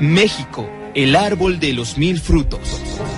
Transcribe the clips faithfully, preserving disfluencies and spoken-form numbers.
México, el árbol de los mil frutos.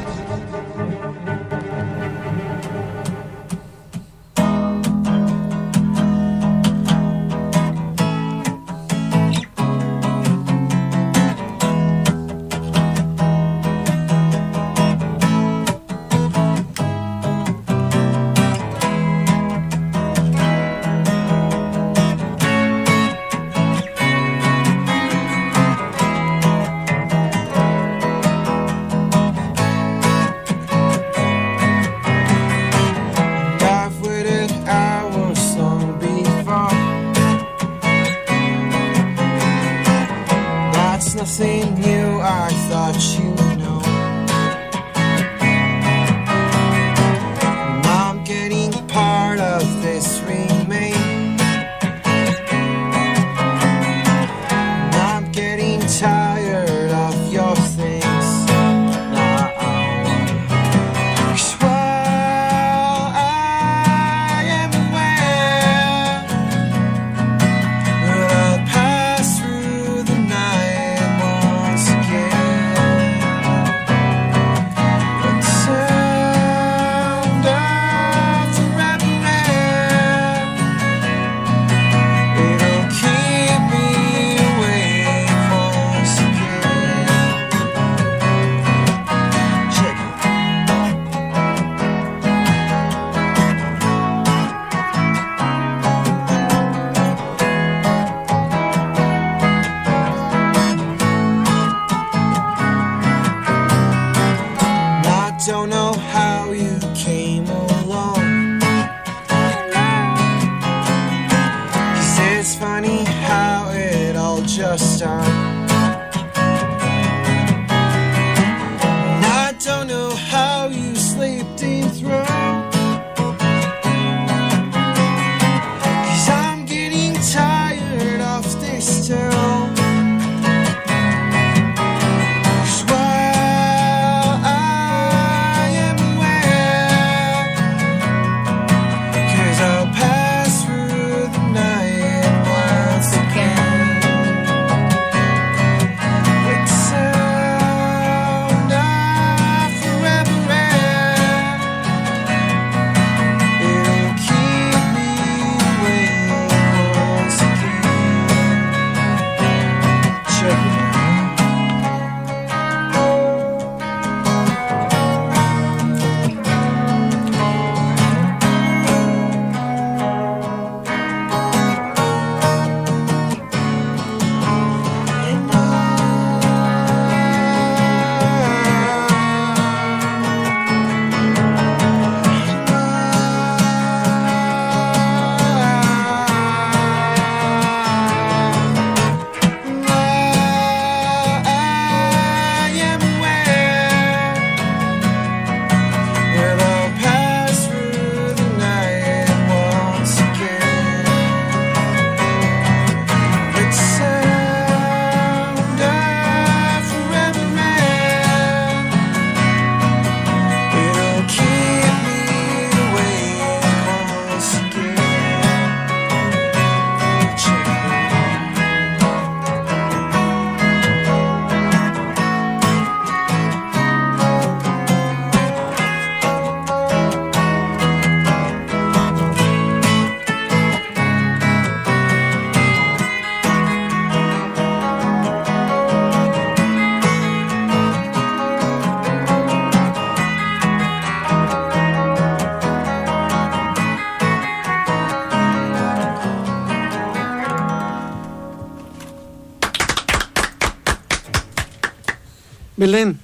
Belén,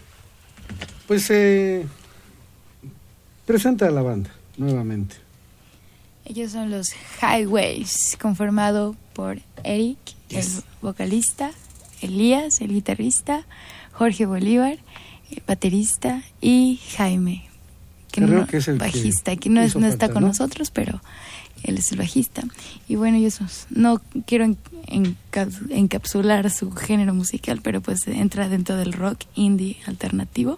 pues eh, presenta a la banda nuevamente. Ellos son los Highways, conformado por Eric, yes. el vocalista, Elías, el guitarrista, Jorge Bolívar, el baterista, y Jaime, que Creo no, que es el bajista, que, que no, es, no falta, está con ¿no? nosotros, pero él es el bajista. Y bueno, yo no quiero encaps- encapsular su género musical, pero pues entra dentro del rock indie alternativo.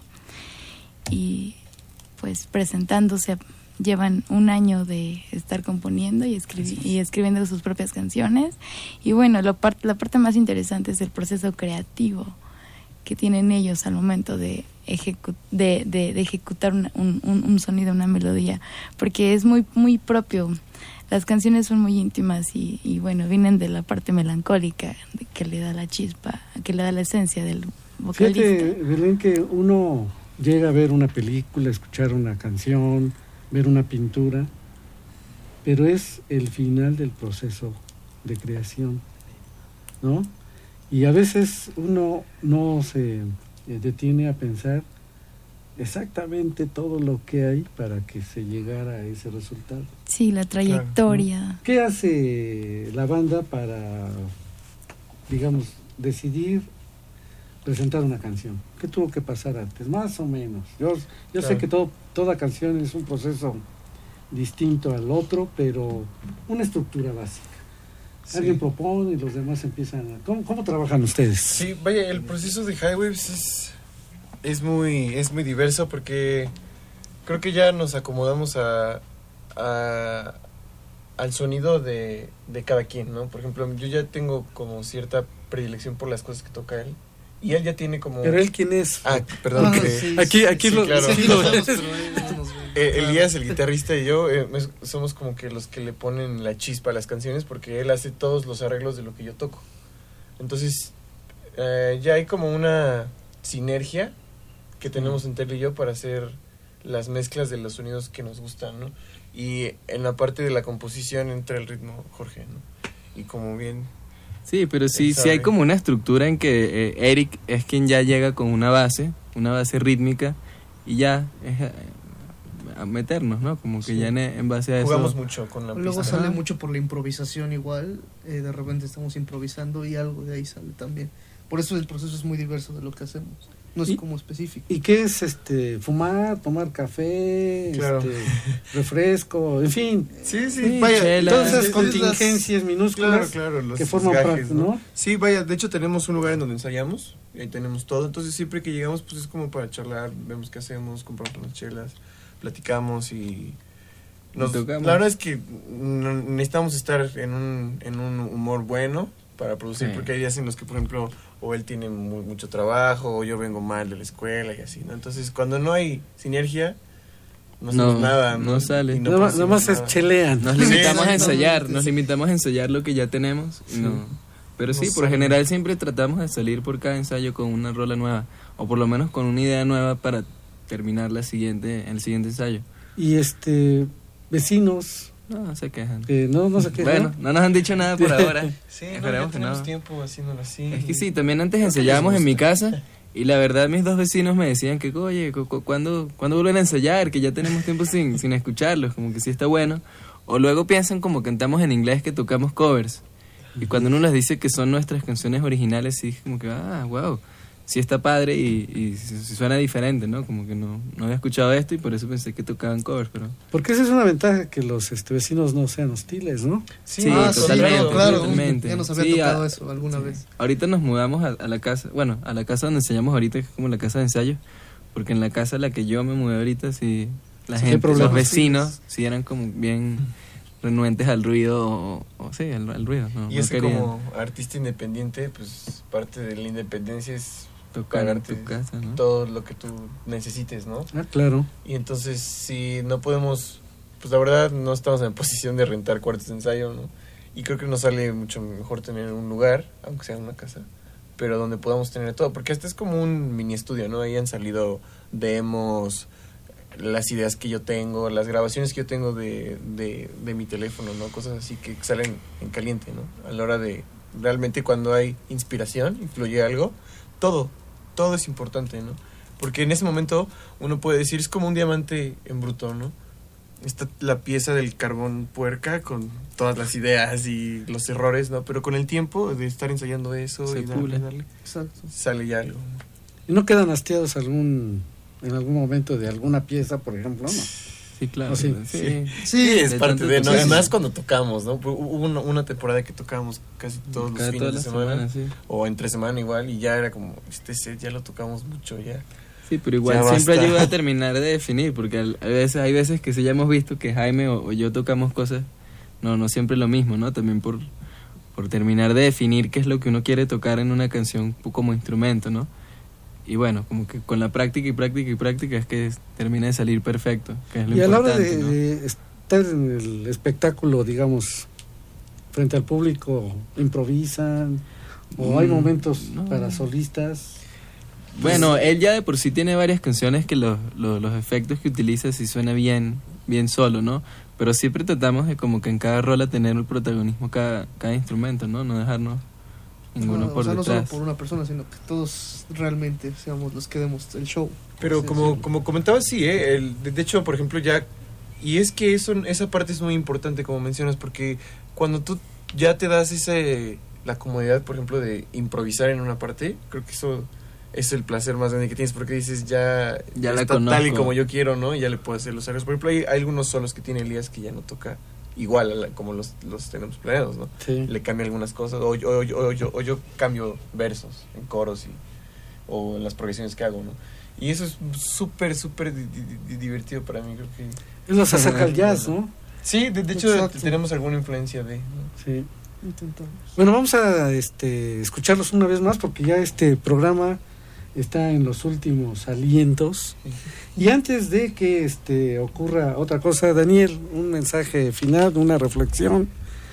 Y pues presentándose, llevan un año de estar componiendo y, escribi- y escribiendo sus propias canciones. Y bueno, la, part- la parte más interesante es el proceso creativo, que tienen ellos al momento de, ejecu de, de, de ejecutar una, un, un, un sonido, una melodía, porque es muy, muy propio. Las canciones son muy íntimas y, y bueno, vienen de la parte melancólica de que le da la chispa, que le da la esencia del vocalista. Fíjate, Belén, que uno llega a ver una película, escuchar una canción, ver una pintura, pero es el final del proceso de creación, ¿no? Y a veces uno no se detiene a pensar exactamente todo lo que hay para que se llegara a ese resultado. Sí, la trayectoria. Claro. ¿Qué hace la banda para, digamos, decidir presentar una canción? ¿Qué tuvo que pasar antes? Más o menos. Yo, yo claro. sé que todo, toda canción es un proceso distinto al otro, pero una estructura básica. Sí. Alguien propone y los demás empiezan a... ¿Cómo, cómo trabajan ustedes? Sí, vaya, el proceso de Highwaves es... Es muy, es muy diverso porque creo que ya nos acomodamos a, a al sonido de, de cada quien, ¿no? Por ejemplo, yo ya tengo como cierta predilección por las cosas que toca él y él ya tiene como... ¿Pero él quién es? Ah, perdón. Ah, que... sí, aquí aquí sí, lo... claro. Sí, lo... eh, Elías, el guitarrista, y yo eh, somos como que los que le ponen la chispa a las canciones porque él hace todos los arreglos de lo que yo toco. Entonces, eh, ya hay como una sinergia que tenemos entre él y yo para hacer las mezclas de los sonidos que nos gustan, ¿no? Y en la parte de la composición entra el ritmo Jorge, ¿no? Y como bien... Sí, pero sí, sí hay como una estructura en que eh, Eric es quien ya llega con una base, una base rítmica, y ya es eh, a meternos, ¿no? Como que sí. ya en, en base a eso... Jugamos mucho con la Luego pista. sale ah. mucho por la improvisación igual, eh, de repente estamos improvisando y algo de ahí sale también. Por eso el proceso es muy diverso de lo que hacemos. No es ¿Y, como específico. ¿Y qué es este fumar, tomar café, claro. este, refresco, en fin? Sí, sí, sí vaya. Chela. Todas esas sí, contingencias las, minúsculas claro, claro, los que forman gajes, parte, ¿no? Sí, vaya, de hecho tenemos un lugar en donde ensayamos, y ahí tenemos todo, entonces siempre que llegamos pues es como para charlar, vemos qué hacemos, compramos unas chelas, platicamos y... Nos, la verdad es que necesitamos estar en un, en un humor bueno para producir, sí. porque hay días en los que, por ejemplo, o él tiene muy, mucho trabajo, o yo vengo mal de la escuela y así, ¿no? Entonces, cuando no hay sinergia, no hacemos no, nada. No, no sale. No Nada no más se chelean. Nos limitamos sí, a ensayar, no, nos limitamos a ensayar lo que ya tenemos. Sí. No. Pero sí, no por sale. general siempre tratamos de salir por cada ensayo con una rola nueva, o por lo menos con una idea nueva para terminar la siguiente, el siguiente ensayo. Y este, vecinos... No, se quejan. Eh, no, no se quejan. Bueno, no nos han dicho nada por ahora. Sí, no, ya tenemos no. tiempo haciéndolo así. Es que sí, también antes ensayábamos en mi casa y la verdad mis dos vecinos me decían que, oye, cu cu ¿cuándo, ¿cuándo vuelven a ensayar? Que ya tenemos tiempo sin, sin escucharlos, como que sí está bueno. O luego piensan como cantamos en inglés que tocamos covers. Y cuando uno les dice que son nuestras canciones originales, sí, como que, ah, wow, sí está padre y, y, y suena diferente, ¿no? Como que no, no había escuchado esto y por eso pensé que tocaban covers, pero... Porque esa es una ventaja, que los este, vecinos no sean hostiles, ¿no? Sí, sí ah, totalmente, sí, claro, totalmente. Ya nos había sí, tocado a, eso alguna sí. vez. Ahorita nos mudamos a, a la casa, bueno, a la casa donde enseñamos ahorita, que es como la casa de ensayo, porque en la casa a la que yo me mudé ahorita, sí, la sí, gente, los vecinos, sí eran como bien... renuentes al ruido, o, o sí, al, al ruido. No, y no ese querían. como artista independiente, pues parte de la independencia es tocar en tu casa, ¿no? Todo lo que tú necesites, ¿no? Ah, claro. Y entonces, si no podemos, pues la verdad no estamos en posición de rentar cuartos de ensayo, ¿no? Y creo que nos sale mucho mejor tener un lugar, aunque sea una casa, pero donde podamos tener todo, porque este es como un mini estudio, ¿no? Ahí han salido demos, las ideas que yo tengo, las grabaciones que yo tengo de, de, de mi teléfono, ¿no? Cosas así que salen en caliente, ¿no? A la hora de, realmente cuando hay inspiración, influye algo, todo, todo es importante, ¿no? Porque en ese momento uno puede decir, es como un diamante en bruto, ¿no? Está la pieza del carbón puerca con todas las ideas y los errores, ¿no? Pero con el tiempo de estar ensayando eso se y darle, darle, Exacto. sale ya algo. ¿Y no quedan hastiados algún... en algún momento de alguna pieza, por ejemplo, ¿no? Sí, claro. Sí, sí, sí, sí. sí es de parte de, ¿no? Sí, Además sí. cuando tocamos, ¿no? Hubo una, una temporada que tocábamos casi todos Cada los fines de semana, semana, sí. o entre semana igual, y ya era como, este set ya lo tocamos mucho, ya. Sí, pero igual ya siempre basta. ayuda a terminar de definir, porque a veces hay veces que sí ya hemos visto que Jaime o, o yo tocamos cosas, no no siempre lo mismo, ¿no? También por, por terminar de definir qué es lo que uno quiere tocar en una canción como instrumento, ¿no? y bueno, como que con la práctica y práctica y práctica es que termina de salir perfecto, que es lo Y a la hora importante, de, ¿no? de estar en el espectáculo, digamos, frente al público, ¿improvisan? ¿O hay Mm, momentos no. para solistas? Bueno, él ya de por sí tiene varias canciones que los, los, los efectos que utiliza sí suena bien, bien solo, ¿no? Pero siempre tratamos de como que en cada rola tener el protagonismo cada, cada instrumento, ¿no? No dejarnos ninguno No, por o sea, no solo detrás. por una persona, sino que todos realmente seamos los que demos el show. Pero Sí, como, sí. como comentaba, sí, ¿eh? El, de, de hecho, por ejemplo, ya... Y es que eso, esa parte es muy importante, como mencionas, porque cuando tú ya te das ese, la comodidad, por ejemplo, de improvisar en una parte, creo que eso es el placer más grande que tienes, porque dices, ya, Ya la está tal y conozco. como yo quiero, ¿no? Y ya le puedo hacer los arreglos. Por ejemplo, hay, hay algunos solos que tiene Elías que ya no toca igual a la- como los, los tenemos planeados, ¿no? Sí. Le cambia algunas cosas, o, yo- o, yo- o yo, o yo cambio versos en coros y, o en las progresiones que hago, ¿no? Y eso es súper, súper di- di- di- divertido para mí, creo que... Eso se acerca al jazz, ¿no? Sí, de, de hecho Exacto. tenemos alguna influencia de... ¿no? Sí. Intentamos. Bueno, vamos a este, escucharlos una vez más porque ya este programa está en los últimos alientos. Y antes de que este, ocurra otra cosa, Daniel, un mensaje final, una reflexión.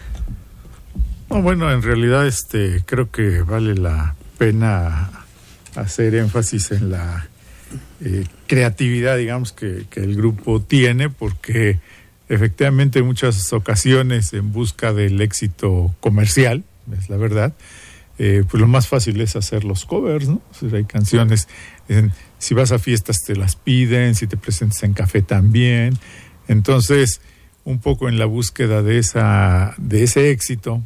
No, bueno, en realidad este creo que vale la pena hacer énfasis en la eh, creatividad, digamos, que, que el grupo tiene, porque efectivamente en muchas ocasiones en busca del éxito comercial, es la verdad, eh, pues lo más fácil es hacer los covers, ¿no? O sea, hay canciones, en- si vas a fiestas te las piden, si te presentas en café también, entonces un poco en la búsqueda de esa de ese éxito,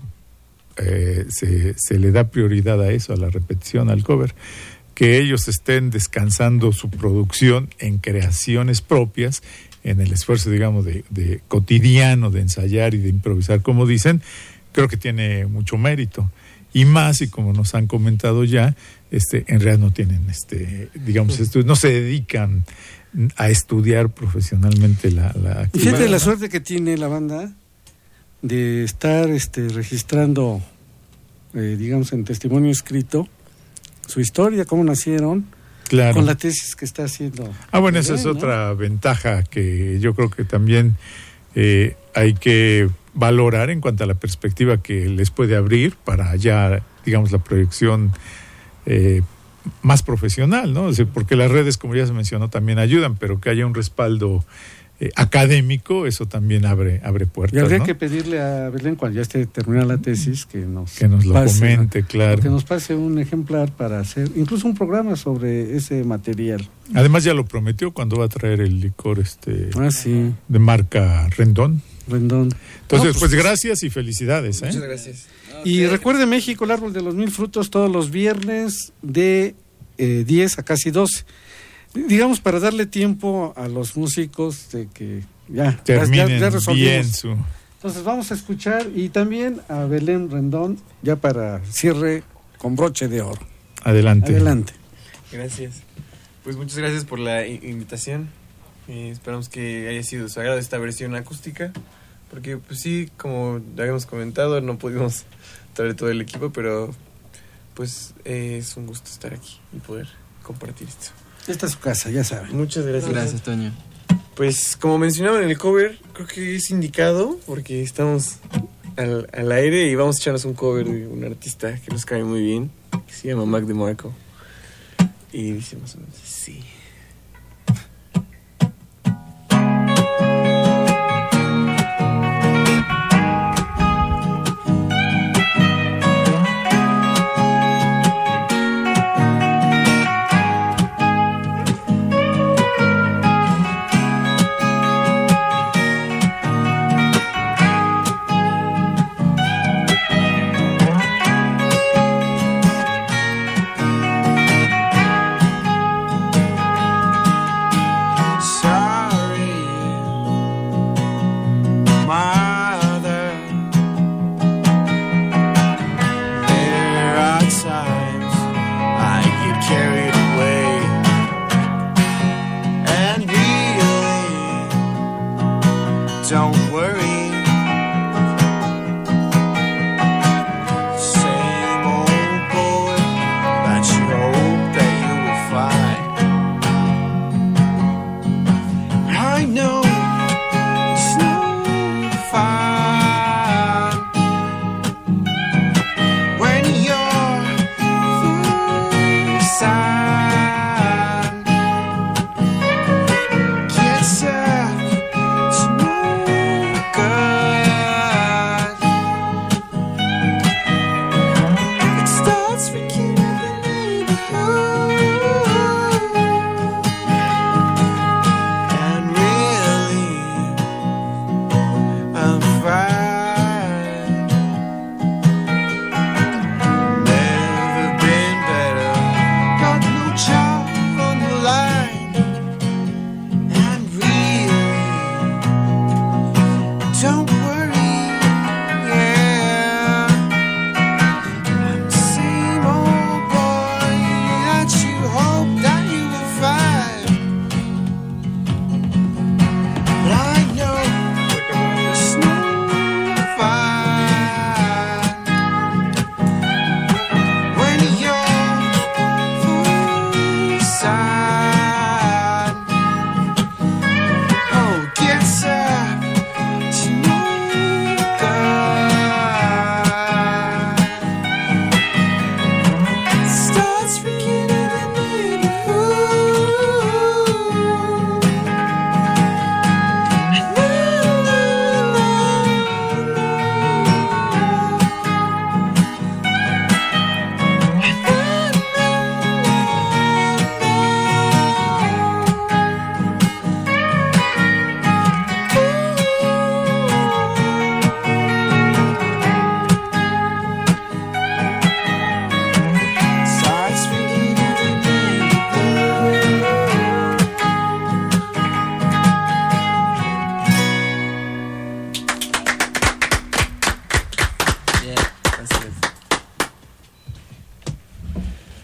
eh, se, se le da prioridad a eso, a la repetición, al cover, que ellos estén descansando su producción en creaciones propias, en el esfuerzo, digamos, de, de cotidiano, de ensayar y de improvisar, como dicen, creo que tiene mucho mérito. Y más, y como nos han comentado ya, este, en realidad no tienen, este, digamos, estu- no se dedican a estudiar profesionalmente la, la Y fíjate actividad. la suerte que tiene la banda de estar este, registrando, eh, digamos, en testimonio escrito, su historia, cómo nacieron, Claro. con la tesis que está haciendo. Ah, bueno, esa es ¿no? otra ventaja que yo creo que también eh, hay que valorar en cuanto a la perspectiva que les puede abrir para ya, digamos, la proyección eh, más profesional, ¿no? O sea, porque las redes, como ya se mencionó, también ayudan, pero que haya un respaldo eh, académico, eso también abre abre puertas, Y habría ¿no? que pedirle a Belén, cuando ya esté terminada la tesis, que nos, Que nos lo pase, comente, ¿no? claro. Que nos pase un ejemplar para hacer incluso un programa sobre ese material. Además ya lo prometió cuando va a traer el licor este Ah, sí, de marca Rendón. Rendón. Entonces, No, pues, gracias y felicidades, ¿eh? Muchas gracias. Y recuerde México, el árbol de los mil frutos, todos los viernes de eh, diez a casi doce. Digamos, para darle tiempo a los músicos de que ya, ya, Terminen ya, ya resolvimos. bien su... Entonces vamos a escuchar y también a Belén Rendón, ya para cierre con broche de oro. Adelante. Adelante. Gracias. Pues muchas gracias por la i- invitación. Eh, esperamos que haya sido de su agrado esta versión acústica. Porque pues sí, como ya habíamos comentado, no pudimos traer todo el equipo, pero pues eh, es un gusto estar aquí y poder compartir esto. Esta es su casa, ya saben. Muchas gracias. Gracias, Toño. Pues como mencionaba en el cover, creo que es indicado porque estamos al, al aire y vamos a echarnos un cover de un artista que nos cae muy bien, que se llama Mac DeMarco. Y dice más o menos así.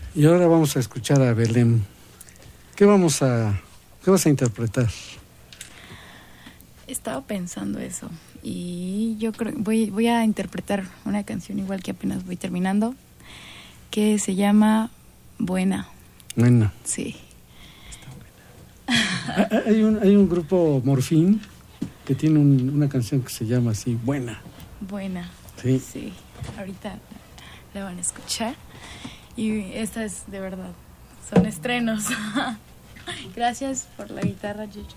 Y ahora vamos a escuchar a Belén. ¿Qué vamos a, qué vas a interpretar? Estaba pensando eso y yo creo voy voy a interpretar una canción igual que apenas voy terminando, que se llama Buena. Buena. Sí. Hay un hay un grupo Morfín que tiene un, una canción que se llama así, Buena. Buena. Sí. Sí. Ahorita la van a escuchar y esta es de verdad, son estrenos. Gracias por la guitarra, Yuyo.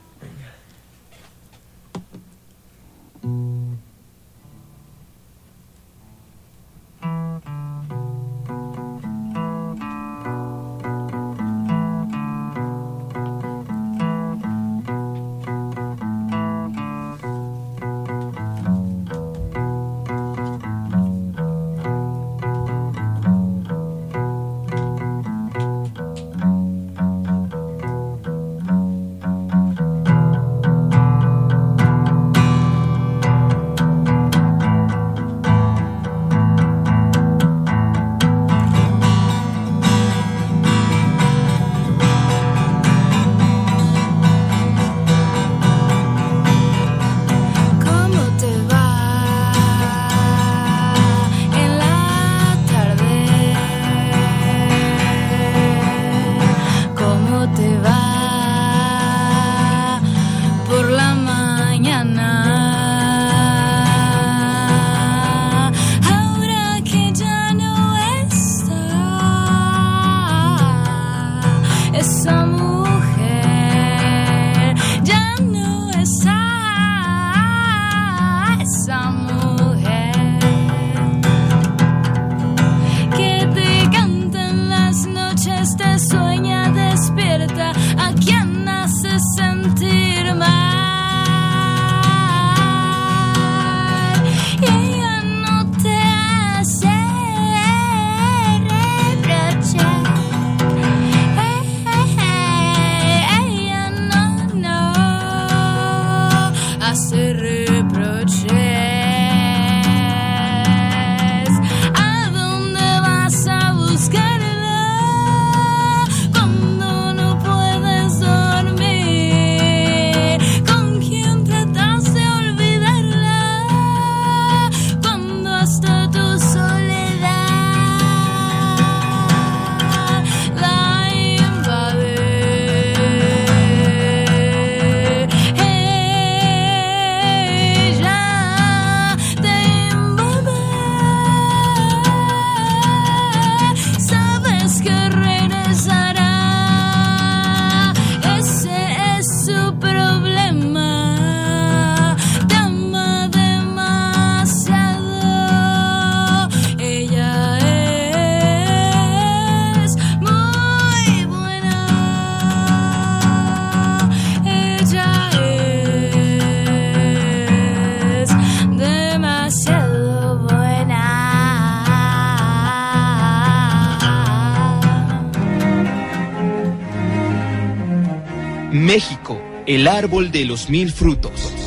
México, el árbol de los mil frutos.